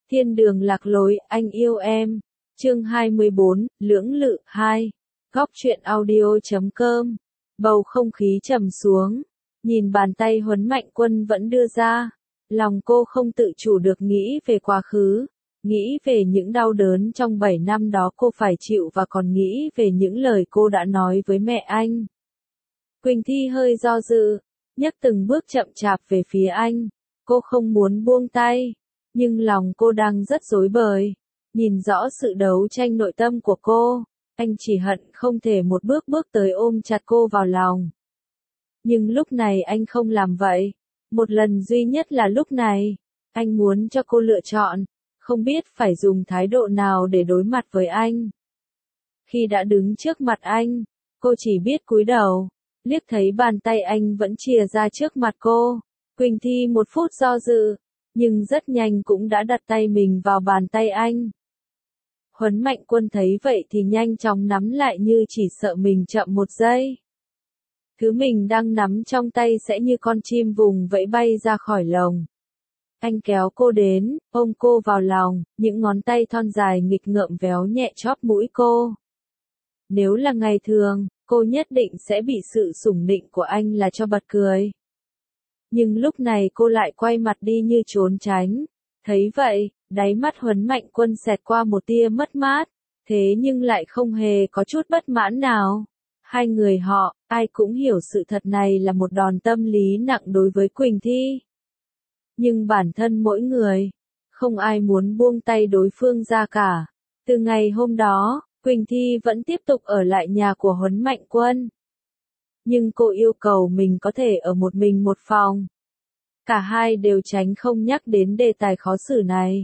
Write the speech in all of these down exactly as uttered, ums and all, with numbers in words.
Thiên đường lạc lối, anh yêu em. Chương hai mươi bốn, lưỡng lự, hai. Góc truyện audio.com. Bầu không khí trầm xuống. Nhìn bàn tay Huấn Mạnh Quân vẫn đưa ra. Lòng cô không tự chủ được nghĩ về quá khứ. Nghĩ về những đau đớn trong bảy năm đó cô phải chịu và còn nghĩ về những lời cô đã nói với mẹ anh. Quỳnh Thi hơi do dự, nhấc từng bước chậm chạp về phía anh. Cô không muốn buông tay, nhưng lòng cô đang rất rối bời. Nhìn rõ sự đấu tranh nội tâm của cô, anh chỉ hận không thể một bước bước tới ôm chặt cô vào lòng. Nhưng lúc này anh không làm vậy. Một lần duy nhất là lúc này. Anh muốn cho cô lựa chọn, không biết phải dùng thái độ nào để đối mặt với anh. Khi đã đứng trước mặt anh, cô chỉ biết cúi đầu, liếc thấy bàn tay anh vẫn chìa ra trước mặt cô. Quỳnh Thi một phút do dự, nhưng rất nhanh cũng đã đặt tay mình vào bàn tay anh. Huấn Mạnh Quân thấy vậy thì nhanh chóng nắm lại như chỉ sợ mình chậm một giây. Thứ mình đang nắm trong tay sẽ như con chim vùng vẫy bay ra khỏi lồng. Anh kéo cô đến, ôm cô vào lòng, những ngón tay thon dài nghịch ngợm véo nhẹ chóp mũi cô. Nếu là ngày thường, cô nhất định sẽ bị sự sủng nịnh của anh là cho bật cười. Nhưng lúc này cô lại quay mặt đi như trốn tránh. Thấy vậy, đáy mắt Huấn Mạnh Quân xẹt qua một tia mất mát, thế nhưng lại không hề có chút bất mãn nào. Hai người họ, ai cũng hiểu sự thật này là một đòn tâm lý nặng đối với Quỳnh Thi. Nhưng bản thân mỗi người, không ai muốn buông tay đối phương ra cả. Từ ngày hôm đó, Quỳnh Thi vẫn tiếp tục ở lại nhà của Huấn Mạnh Quân. Nhưng cô yêu cầu mình có thể ở một mình một phòng. Cả hai đều tránh không nhắc đến đề tài khó xử này.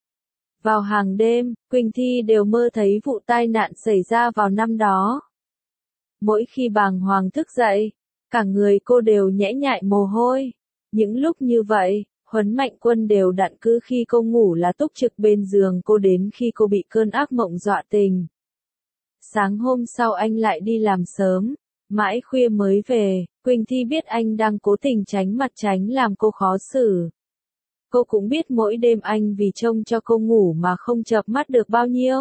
Vào hàng đêm, Quỳnh Thi đều mơ thấy vụ tai nạn xảy ra vào năm đó. Mỗi khi bàng hoàng thức dậy, cả người cô đều nhễ nhại mồ hôi. Những lúc như vậy, Huấn Mạnh Quân đều đặn cứ khi cô ngủ là túc trực bên giường cô đến khi cô bị cơn ác mộng dọa tình. Sáng hôm sau anh lại đi làm sớm, mãi khuya mới về. Quỳnh Thi biết anh đang cố tình tránh mặt tránh làm cô khó xử. Cô cũng biết mỗi đêm anh vì trông cho cô ngủ mà không chợp mắt được bao nhiêu.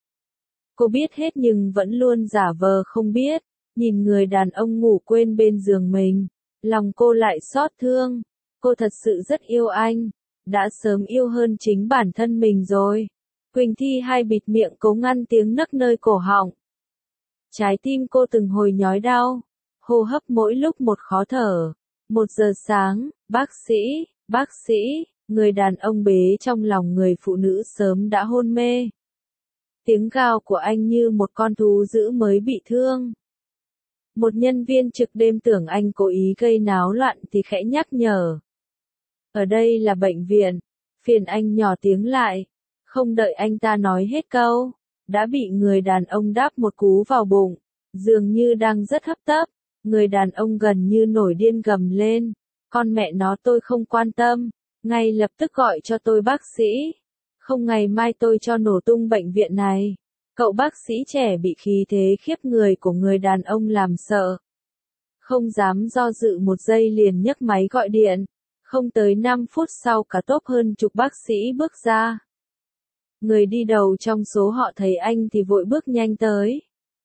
Cô biết hết nhưng vẫn luôn giả vờ không biết, nhìn người đàn ông ngủ quên bên giường mình, lòng cô lại xót thương. Cô thật sự rất yêu anh, đã sớm yêu hơn chính bản thân mình rồi. Quỳnh Thi hai bịt miệng cố ngăn tiếng nấc nơi cổ họng. Trái tim cô từng hồi nhói đau, hô hấp mỗi lúc một khó thở. Một giờ sáng, bác sĩ, bác sĩ, người đàn ông bế trong lòng người phụ nữ sớm đã hôn mê. Tiếng gào của anh như một con thú dữ mới bị thương. Một nhân viên trực đêm tưởng anh cố ý gây náo loạn thì khẽ nhắc nhở. Ở đây là bệnh viện, phiền anh nhỏ tiếng lại. Không đợi anh ta nói hết câu, đã bị người đàn ông đáp một cú vào bụng, dường như đang rất hấp tấp. Người đàn ông gần như nổi điên gầm lên, con mẹ nó tôi không quan tâm, ngay lập tức gọi cho tôi bác sĩ. Không ngày mai tôi cho nổ tung bệnh viện này. Cậu bác sĩ trẻ bị khí thế khiếp người của người đàn ông làm sợ. Không dám do dự một giây liền nhấc máy gọi điện. Không tới năm phút sau cả tốp hơn chục bác sĩ bước ra. Người đi đầu trong số họ thấy anh thì vội bước nhanh tới.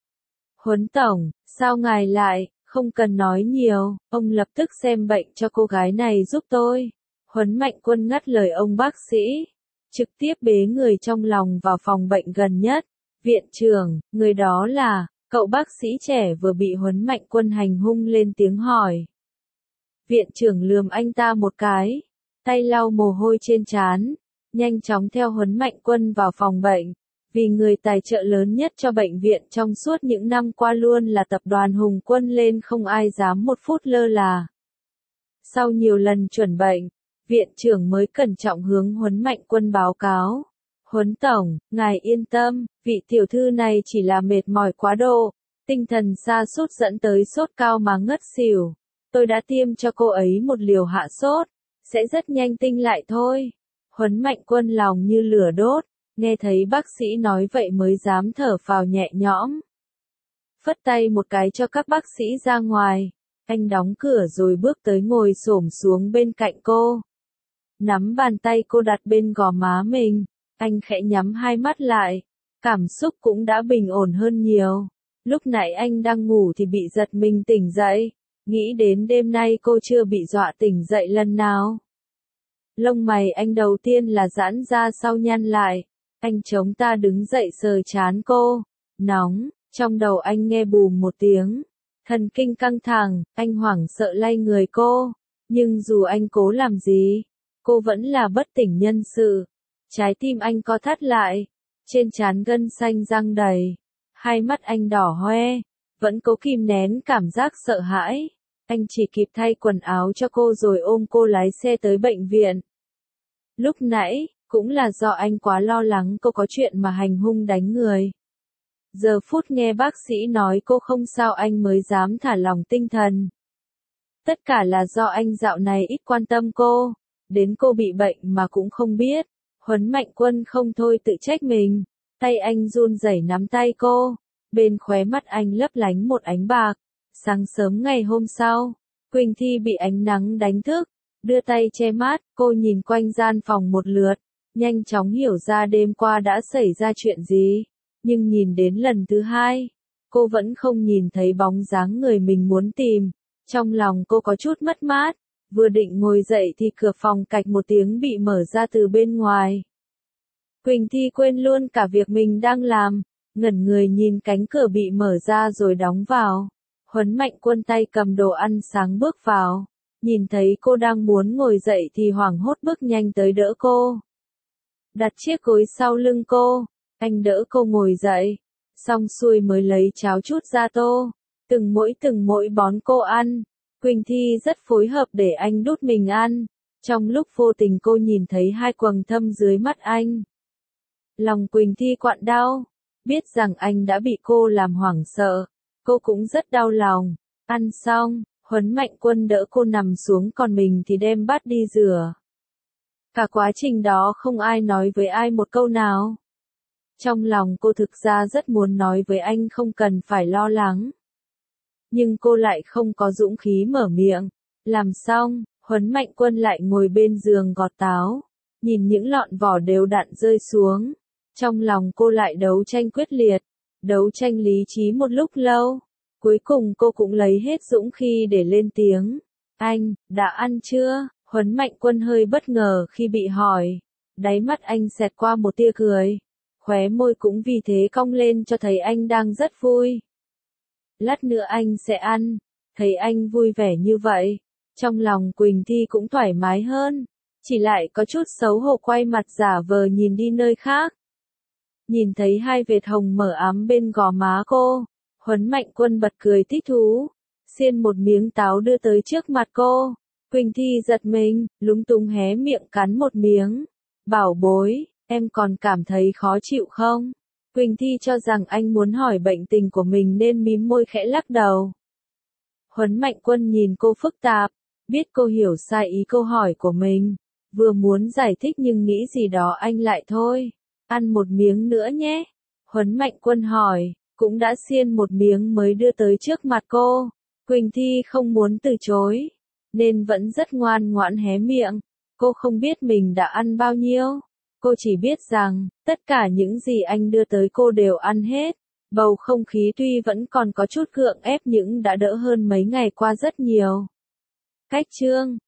Huấn tổng, sao ngài lại, không cần nói nhiều, ông lập tức xem bệnh cho cô gái này giúp tôi. Huấn Mạnh Quân ngắt lời ông bác sĩ, trực tiếp bế người trong lòng vào phòng bệnh gần nhất. Viện trưởng, người đó là, cậu bác sĩ trẻ vừa bị Huấn Mạnh Quân hành hung lên tiếng hỏi. Viện trưởng lườm anh ta một cái, tay lau mồ hôi trên trán, nhanh chóng theo Huấn Mạnh Quân vào phòng bệnh. Vì người tài trợ lớn nhất cho bệnh viện trong suốt những năm qua luôn là tập đoàn Hùng Quân lên không ai dám một phút lơ là. Sau nhiều lần chuẩn bệnh, viện trưởng mới cẩn trọng hướng Huấn Mạnh Quân báo cáo. Huấn tổng, ngài yên tâm, vị tiểu thư này chỉ là mệt mỏi quá độ, tinh thần sa sút dẫn tới sốt cao mà ngất xỉu. Tôi đã tiêm cho cô ấy một liều hạ sốt, sẽ rất nhanh tinh lại thôi. Huấn Mạnh Quân lòng như lửa đốt, nghe thấy bác sĩ nói vậy mới dám thở phào nhẹ nhõm. Phất tay một cái cho các bác sĩ ra ngoài, anh đóng cửa rồi bước tới ngồi xổm xuống bên cạnh cô. nắm bàn tay cô đặt bên gò má mình, anh khẽ nhắm hai mắt lại, cảm xúc cũng đã bình ổn hơn nhiều. Lúc nãy anh đang ngủ thì bị giật mình tỉnh dậy, nghĩ đến đêm nay cô chưa bị dọa tỉnh dậy lần nào. Lông mày anh đầu tiên là giãn ra sau nhăn lại, anh chống ta đứng dậy sờ trán cô, nóng, trong đầu anh nghe bùm một tiếng, thần kinh căng thẳng, anh hoảng sợ lay người cô, nhưng dù anh cố làm gì, cô vẫn là bất tỉnh nhân sự. Trái tim anh co thắt lại, trên trán gân xanh răng đầy, hai mắt anh đỏ hoe, vẫn cố kìm nén cảm giác sợ hãi. Anh chỉ kịp thay quần áo cho cô rồi ôm cô lái xe tới bệnh viện. Lúc nãy, cũng là do anh quá lo lắng cô có chuyện mà hành hung đánh người. Giờ phút nghe bác sĩ nói cô không sao anh mới dám thả lỏng tinh thần. Tất cả là do anh dạo này ít quan tâm cô, đến cô bị bệnh mà cũng không biết. Huấn Mạnh Quân không thôi tự trách mình, tay anh run rẩy nắm tay cô, bên khóe mắt anh lấp lánh một ánh bạc. Sáng sớm ngày hôm sau, Quỳnh Thi bị ánh nắng đánh thức, đưa tay che mắt, cô nhìn quanh gian phòng một lượt, nhanh chóng hiểu ra đêm qua đã xảy ra chuyện gì, nhưng nhìn đến lần thứ hai, cô vẫn không nhìn thấy bóng dáng người mình muốn tìm, trong lòng cô có chút mất mát, vừa định ngồi dậy thì cửa phòng cạch một tiếng bị mở ra từ bên ngoài. Quỳnh Thi quên luôn cả việc mình đang làm, ngẩn người nhìn cánh cửa bị mở ra rồi đóng vào. Huấn Mạnh Quân tay cầm đồ ăn sáng bước vào, nhìn thấy cô đang muốn ngồi dậy thì hoảng hốt bước nhanh tới đỡ cô. Đặt chiếc gối sau lưng cô, anh đỡ cô ngồi dậy, xong xuôi mới lấy cháo chút ra tô, từng mỗi từng mỗi bón cô ăn. Quỳnh Thi rất phối hợp để anh đút mình ăn, trong lúc vô tình cô nhìn thấy hai quầng thâm dưới mắt anh. Lòng Quỳnh Thi quặn đau, biết rằng anh đã bị cô làm hoảng sợ. Cô cũng rất đau lòng. Ăn xong, Huấn Mạnh Quân đỡ cô nằm xuống còn mình thì đem bát đi rửa. Cả quá trình đó không ai nói với ai một câu nào. Trong lòng cô thực ra rất muốn nói với anh không cần phải lo lắng. Nhưng cô lại không có dũng khí mở miệng. Làm xong, Huấn Mạnh Quân lại ngồi bên giường gọt táo, nhìn những lọn vỏ đều đặn rơi xuống. Trong lòng cô lại đấu tranh quyết liệt. Đấu tranh lý trí một lúc lâu, cuối cùng cô cũng lấy hết dũng khí để lên tiếng. Anh, đã ăn chưa? Huấn Mạnh Quân hơi bất ngờ khi bị hỏi. Đáy mắt anh xẹt qua một tia cười. Khóe môi cũng vì thế cong lên cho thấy anh đang rất vui. Lát nữa anh sẽ ăn. Thấy anh vui vẻ như vậy, trong lòng Quỳnh Thi cũng thoải mái hơn. Chỉ lại có chút xấu hổ quay mặt giả vờ nhìn đi nơi khác. Nhìn thấy hai vệt hồng mở ám bên gò má cô, Huấn Mạnh Quân bật cười thích thú, xiên một miếng táo đưa tới trước mặt cô. Quỳnh Thi giật mình, lúng túng hé miệng cắn một miếng. Bảo bối, em còn cảm thấy khó chịu không? Quỳnh Thi cho rằng anh muốn hỏi bệnh tình của mình nên mím môi khẽ lắc đầu. Huấn Mạnh Quân nhìn cô phức tạp, biết cô hiểu sai ý câu hỏi của mình, vừa muốn giải thích nhưng nghĩ gì đó anh lại thôi. Ăn một miếng nữa nhé. Huấn Mạnh Quân hỏi, cũng đã xiên một miếng mới đưa tới trước mặt cô. Quỳnh Thi không muốn từ chối, nên vẫn rất ngoan ngoãn hé miệng. Cô không biết mình đã ăn bao nhiêu. Cô chỉ biết rằng, tất cả những gì anh đưa tới cô đều ăn hết. Bầu không khí tuy vẫn còn có chút gượng ép nhưng đã đỡ hơn mấy ngày qua rất nhiều. Cách chương